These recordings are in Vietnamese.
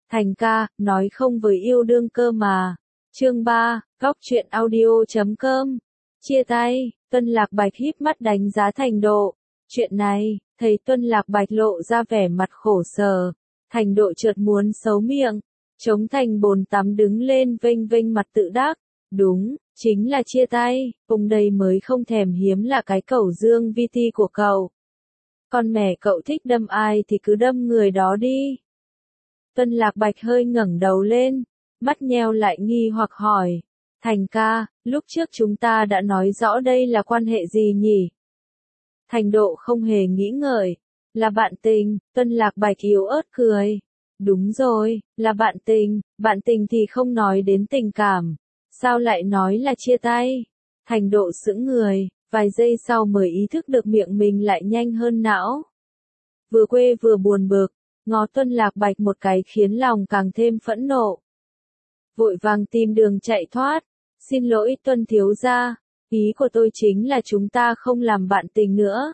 Thành ca, nói không với yêu đương cơ mà. Chương 3, góc truyện audio.com. Chia tay, Tuân Lạc Bạch híp mắt đánh giá Thành Độ. Chuyện này, thấy Tuân Lạc Bạch lộ ra vẻ mặt khổ sở. Thành Độ chợt muốn xấu miệng, chống thành bồn tắm đứng lên vênh vênh mặt tự đắc. Đúng, chính là chia tay, ông đây mới không thèm hiếm là cái cẩu Dương Vi Ti của cậu. Con mẹ cậu thích đâm ai thì cứ đâm người đó đi. Tuân Lạc Bạch hơi ngẩng đầu lên, mắt nheo lại nghi hoặc hỏi. Thành ca, lúc trước chúng ta đã nói rõ đây là quan hệ gì nhỉ? Thành Độ không hề nghĩ ngợi. Là bạn tình, Tuân Lạc Bạch yếu ớt cười. Đúng rồi, là bạn tình thì không nói đến tình cảm. Sao lại nói là chia tay? Thành Độ sững người, vài giây sau mới ý thức được miệng mình lại nhanh hơn não. Vừa quê vừa buồn bực, ngó Tuân Lạc Bạch một cái khiến lòng càng thêm phẫn nộ. Vội vàng tìm đường chạy thoát. Xin lỗi Tuân thiếu gia, ý của tôi chính là chúng ta không làm bạn tình nữa.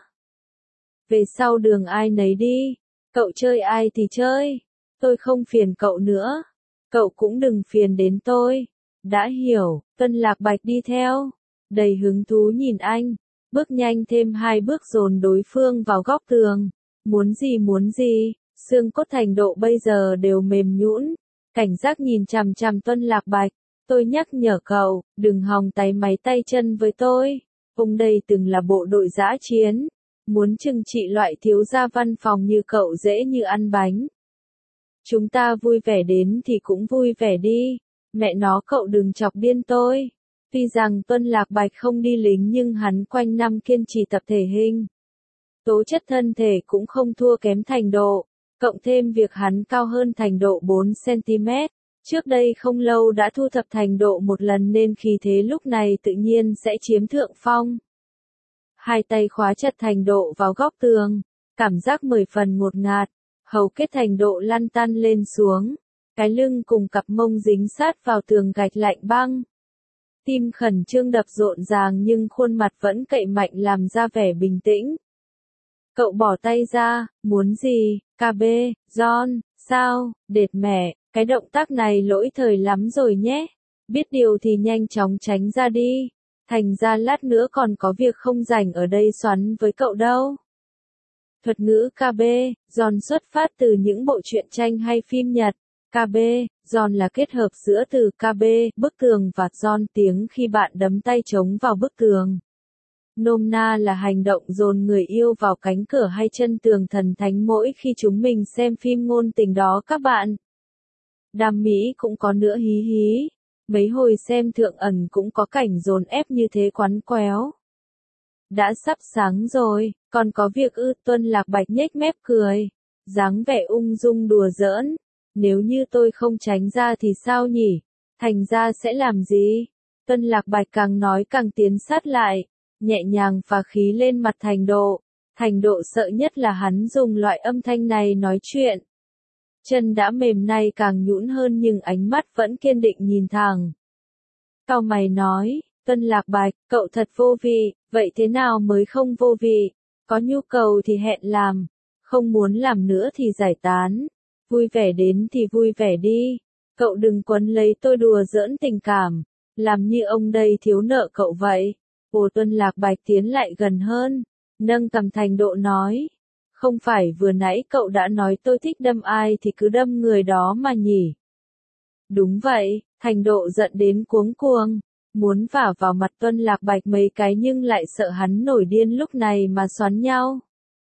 Về sau đường ai nấy đi, cậu chơi ai thì chơi, tôi không phiền cậu nữa, cậu cũng đừng phiền đến tôi. Đã hiểu, Tuân Lạc Bạch đi theo, đầy hứng thú nhìn anh, bước nhanh thêm 2 bước dồn đối phương vào góc tường. Muốn gì, xương cốt Thành Độ bây giờ đều mềm nhũn, cảnh giác nhìn chằm chằm Tuân Lạc Bạch. Tôi nhắc nhở cậu, đừng hòng táy máy tay chân với tôi. Ông đây từng là bộ đội dã chiến, muốn trừng trị loại thiếu gia văn phòng như cậu dễ như ăn bánh. Chúng ta vui vẻ đến thì cũng vui vẻ đi, mẹ nó cậu đừng chọc điên tôi. Tuy rằng Tuân Lạc Bạch không đi lính nhưng hắn quanh năm kiên trì tập thể hình. Tố chất thân thể cũng không thua kém Thành Độ, cộng thêm việc hắn cao hơn Thành Độ 4cm. Trước đây không lâu đã thu thập Thành Độ một lần nên khí thế lúc này tự nhiên sẽ chiếm thượng phong. Hai tay khóa chặt Thành Độ vào góc tường, cảm giác 10 phần ngột ngạt, hầu kết Thành Độ lăn tăn lên xuống, cái lưng cùng cặp mông dính sát vào tường gạch lạnh băng. Tim khẩn trương đập rộn ràng nhưng khuôn mặt vẫn cậy mạnh làm ra vẻ bình tĩnh. Cậu bỏ tay ra, muốn gì, KB, John, sao, đệt mẹ. Cái động tác này lỗi thời lắm rồi nhé. Biết điều thì nhanh chóng tránh ra đi. Thành ra lát nữa còn có việc không rảnh ở đây xoắn với cậu đâu. Thuật ngữ KB, John xuất phát từ những bộ truyện tranh hay phim Nhật. KB, John là kết hợp giữa từ KB, bức tường và John tiếng khi bạn đấm tay trống vào bức tường. Nôm na là hành động dồn người yêu vào cánh cửa hay chân tường thần thánh mỗi khi chúng mình xem phim ngôn tình đó các bạn. Đam mỹ cũng có nữa hí hí. Mấy hồi xem Thượng Ẩn cũng có cảnh dồn ép như thế quắn quéo. Đã sắp sáng rồi, còn có việc ư? Tuân Lạc Bạch nhếch mép cười, dáng vẻ ung dung đùa giỡn. Nếu như tôi không tránh ra thì sao nhỉ? Thành ra sẽ làm gì? Tuân Lạc Bạch càng nói càng tiến sát lại, nhẹ nhàng phả khí lên mặt Thành Độ. Thành Độ sợ nhất là hắn dùng loại âm thanh này nói chuyện. Chân đã mềm nay càng nhũn hơn nhưng ánh mắt vẫn kiên định nhìn thẳng. Cau mày nói, Tuân Lạc Bạch, cậu thật vô vị, vậy thế nào mới không vô vị? Có nhu cầu thì hẹn làm, không muốn làm nữa thì giải tán. Vui vẻ đến thì vui vẻ đi, cậu đừng quấn lấy tôi đùa giỡn tình cảm, làm như ông đây thiếu nợ cậu vậy. Ồ, Tuân Lạc Bạch tiến lại gần hơn, nâng cằm Thành Độ nói. Không phải vừa nãy cậu đã nói tôi thích đâm ai thì cứ đâm người đó mà nhỉ? Đúng vậy, Thành Độ giận đến cuống cuồng, muốn vả vào mặt Tuân Lạc Bạch mấy cái nhưng lại sợ hắn nổi điên lúc này mà xoắn nhau.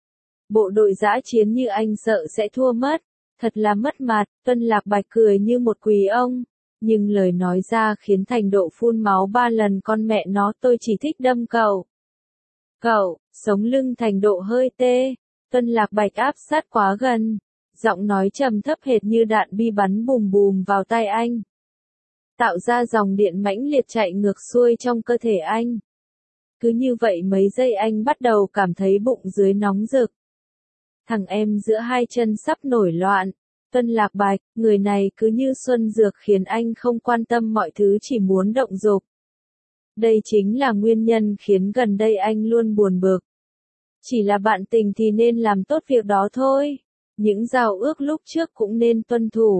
Bộ đội dã chiến như anh sợ sẽ thua mất, thật là mất mặt. Tuân Lạc Bạch cười như một quý ông, nhưng lời nói ra khiến Thành Độ phun máu 3 lần. Con mẹ nó, tôi chỉ thích đâm cậu. Cậu, sống lưng Thành Độ hơi tê. Tuân Lạc Bạch áp sát quá gần, giọng nói trầm thấp hệt như đạn bi bắn bùm bùm vào tai anh, tạo ra dòng điện mãnh liệt chạy ngược xuôi trong cơ thể anh. Cứ như vậy mấy giây anh bắt đầu cảm thấy bụng dưới nóng rực. Thằng em giữa hai chân sắp nổi loạn. Tuân Lạc Bạch, người này cứ như xuân dược khiến anh không quan tâm mọi thứ, chỉ muốn động dục. Đây chính là nguyên nhân khiến gần đây anh luôn buồn bực. Chỉ là bạn tình thì nên làm tốt việc đó thôi. Những giao ước lúc trước cũng nên tuân thủ.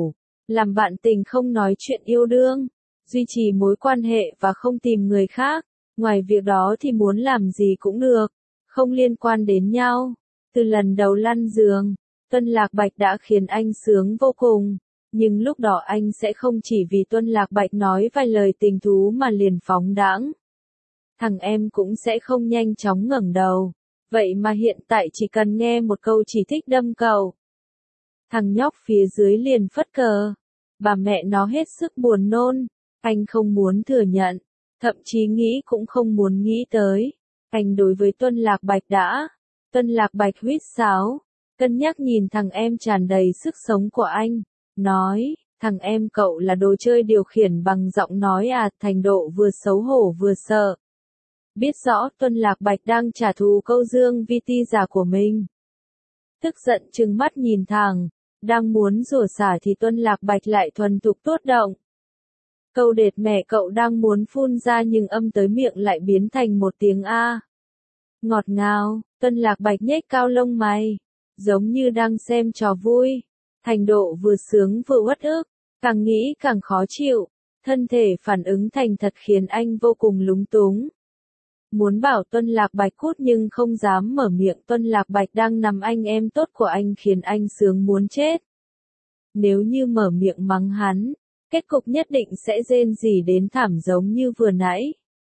làm bạn tình không nói chuyện yêu đương, duy trì mối quan hệ và không tìm người khác. Ngoài việc đó thì muốn làm gì cũng được, không liên quan đến nhau. Từ lần đầu lăn giường, Tuân Lạc Bạch đã khiến anh sướng vô cùng. Nhưng lúc đó anh sẽ không chỉ vì Tuân Lạc Bạch nói vài lời tình thú mà liền phóng đãng. Thằng em cũng sẽ không nhanh chóng ngẩng đầu. Vậy mà hiện tại chỉ cần nghe một câu chỉ thích đâm cậu. Thằng nhóc phía dưới liền phất cờ. Bà mẹ nó hết sức buồn nôn. Anh không muốn thừa nhận. Thậm chí nghĩ cũng không muốn nghĩ tới. Anh đối với Tuân Lạc Bạch đã. Tuân Lạc Bạch huýt sáo. Cân nhắc nhìn thằng em tràn đầy sức sống của anh. Nói, thằng em cậu là đồ chơi điều khiển bằng giọng nói à. Thành Độ vừa xấu hổ vừa sợ. Biết rõ Tuân Lạc Bạch đang trả thù câu Dương Vi Ti giả của mình. Tức giận trừng mắt nhìn thẳng, đang muốn rủa xả thì Tuân Lạc Bạch lại thuần thục tốt động. Câu đệt mẹ cậu đang muốn phun ra nhưng âm tới miệng lại biến thành một tiếng A. Ngọt ngào, Tuân Lạc Bạch nhếch cao lông mày, giống như đang xem trò vui. Thành Độ vừa sướng vừa uất ức, càng nghĩ càng khó chịu, thân thể phản ứng thành thật khiến anh vô cùng lúng túng. Muốn bảo Tuân Lạc Bạch cút nhưng không dám mở miệng. Tuân Lạc Bạch đang nằm anh em tốt của anh khiến anh sướng muốn chết. Nếu như mở miệng mắng hắn, kết cục nhất định sẽ rên rỉ đến thảm giống như vừa nãy.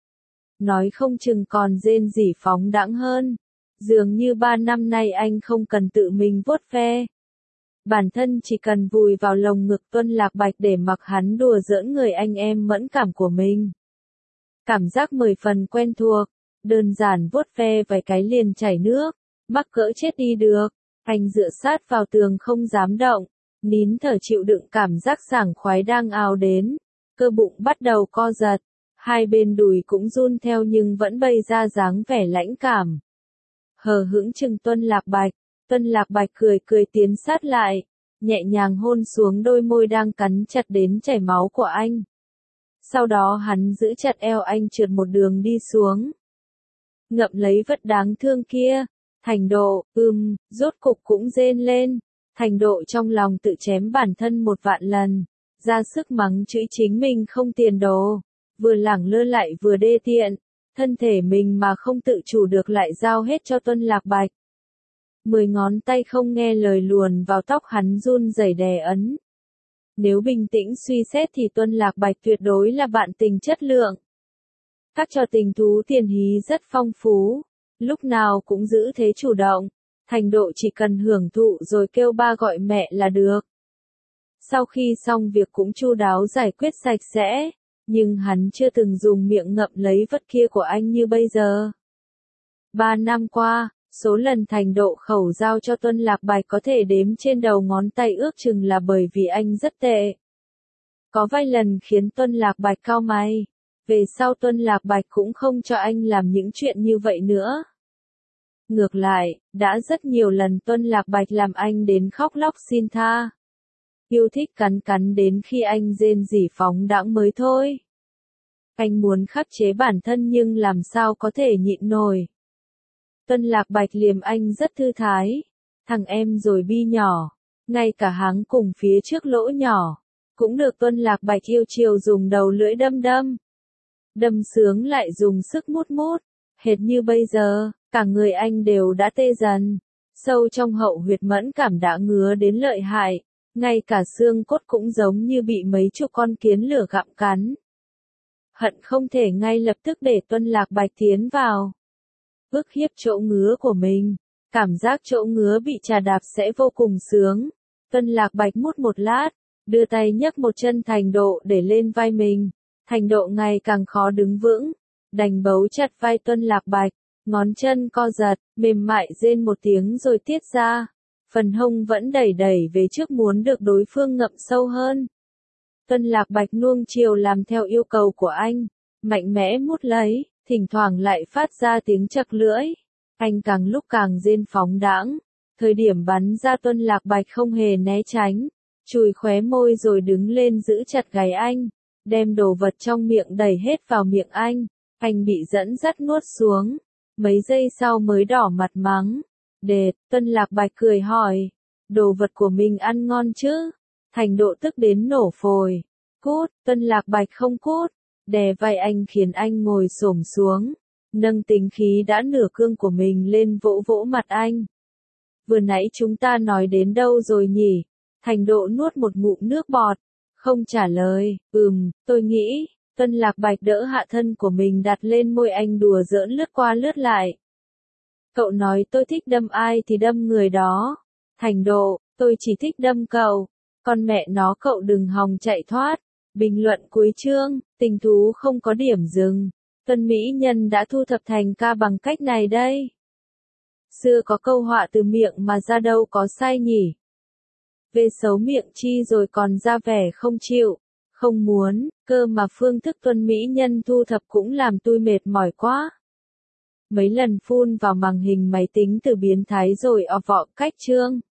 Nói không chừng còn rên rỉ phóng đãng hơn. Dường như 3 năm nay anh không cần tự mình vuốt ve. Bản thân chỉ cần vùi vào lồng ngực Tuân Lạc Bạch để mặc hắn đùa giỡn người anh em mẫn cảm của mình. Cảm giác 10 phần quen thuộc, đơn giản vuốt ve vài cái liền chảy nước, mắc cỡ chết đi được. Anh dựa sát vào tường không dám động, nín thở chịu đựng cảm giác sảng khoái đang ào đến. Cơ bụng bắt đầu co giật, hai bên đùi cũng run theo nhưng vẫn bày ra dáng vẻ lãnh cảm. Hờ hững chừng Tuân Lạc Bạch, Tuân Lạc Bạch cười cười tiến sát lại, nhẹ nhàng hôn xuống đôi môi đang cắn chặt đến chảy máu của anh. Sau đó hắn giữ chặt eo anh trượt một đường đi xuống. Ngậm lấy vật đáng thương kia. Thành Độ, rốt cục cũng rên lên. Thành Độ trong lòng tự chém bản thân 1.000.000 lần. Ra sức mắng chửi chính mình không tiền đồ. Vừa lẳng lơ lại vừa đê tiện. Thân thể mình mà không tự chủ được lại giao hết cho Tuân Lạc Bạch. 10 ngón tay không nghe lời luồn vào tóc hắn run rẩy đè ấn. Nếu bình tĩnh suy xét thì Tuân Lạc Bạch tuyệt đối là bạn tình chất lượng. Các trò tình thú tiền hí rất phong phú, lúc nào cũng giữ thế chủ động. Thành Độ chỉ cần hưởng thụ rồi kêu ba gọi mẹ là được. Sau khi xong việc cũng chu đáo giải quyết sạch sẽ, nhưng hắn chưa từng dùng miệng ngậm lấy vật kia của anh như bây giờ. 3 năm qua, số lần Thành Độ khẩu giao cho Tuân Lạc Bạch có thể đếm trên đầu ngón tay ước chừng là bởi vì anh rất tệ. Có vài lần khiến Tuân Lạc Bạch cau mày. Về sau Tuân Lạc Bạch cũng không cho anh làm những chuyện như vậy nữa. Ngược lại, đã rất nhiều lần Tuân Lạc Bạch làm anh đến khóc lóc xin tha. Yêu thích cắn cắn đến khi anh rên rỉ phóng đãng mới thôi. Anh muốn khắc chế bản thân nhưng làm sao có thể nhịn nổi. Tuân Lạc Bạch liềm anh rất thư thái. Thằng em rồi bi nhỏ, ngay cả háng cùng phía trước lỗ nhỏ, cũng được Tuân Lạc Bạch yêu chiều dùng đầu lưỡi đâm đâm. Đâm sướng lại dùng sức mút mút, hệt như bây giờ, cả người anh đều đã tê dần. Sâu trong hậu huyệt mẫn cảm đã ngứa đến lợi hại, ngay cả xương cốt cũng giống như bị mấy chục con kiến lửa gặm cắn. Hận không thể ngay lập tức để Tuân Lạc Bạch tiến vào. Ức hiếp chỗ ngứa của mình, cảm giác chỗ ngứa bị chà đạp sẽ vô cùng sướng. Tuân Lạc Bạch mút một lát, đưa tay nhấc một chân Thành Độ để lên vai mình. Thành Độ ngày càng khó đứng vững, đành bấu chặt vai Tuân Lạc Bạch, ngón chân co giật, mềm mại rên một tiếng rồi tiết ra. Phần hông vẫn đẩy đẩy về trước muốn được đối phương ngậm sâu hơn. Tuân Lạc Bạch nuông chiều làm theo yêu cầu của anh, mạnh mẽ mút lấy, thỉnh thoảng lại phát ra tiếng chật lưỡi. Anh càng lúc càng rên phóng đãng, thời điểm bắn ra Tuân Lạc Bạch không hề né tránh, chùi khóe môi rồi đứng lên giữ chặt gáy anh, đem đồ vật trong miệng đẩy hết vào miệng anh bị dẫn dắt nuốt xuống, mấy giây sau mới đỏ mặt mắng. Đệt, Tuân Lạc Bạch cười hỏi, đồ vật của mình ăn ngon chứ? Thành Độ tức đến nổ phổi. Cút, Tân Lạc Bạch không cút. Đè vai anh khiến anh ngồi xổm xuống. Nâng tính khí đã nửa cương của mình lên vỗ vỗ mặt anh. Vừa nãy chúng ta nói đến đâu rồi nhỉ? Thành Độ nuốt một ngụm nước bọt. Không trả lời. Tôi nghĩ. Tân Lạc Bạch đỡ hạ thân của mình đặt lên môi anh đùa giỡn lướt qua lướt lại. Cậu nói tôi thích đâm ai thì đâm người đó. Thành Độ, tôi chỉ thích đâm cậu. Con mẹ nó cậu đừng hòng chạy thoát. Bình luận cuối chương, tình thú không có điểm dừng. Tân mỹ nhân đã thu thập thành ca bằng cách này đây. Xưa có câu họa từ miệng mà ra đâu có sai nhỉ. Về xấu miệng chi rồi còn ra vẻ không chịu, không muốn, cơ mà phương thức tuân mỹ nhân thu thập cũng làm tôi mệt mỏi quá. Mấy lần phun vào màn hình máy tính từ biến thái rồi ọ vọ cách chương.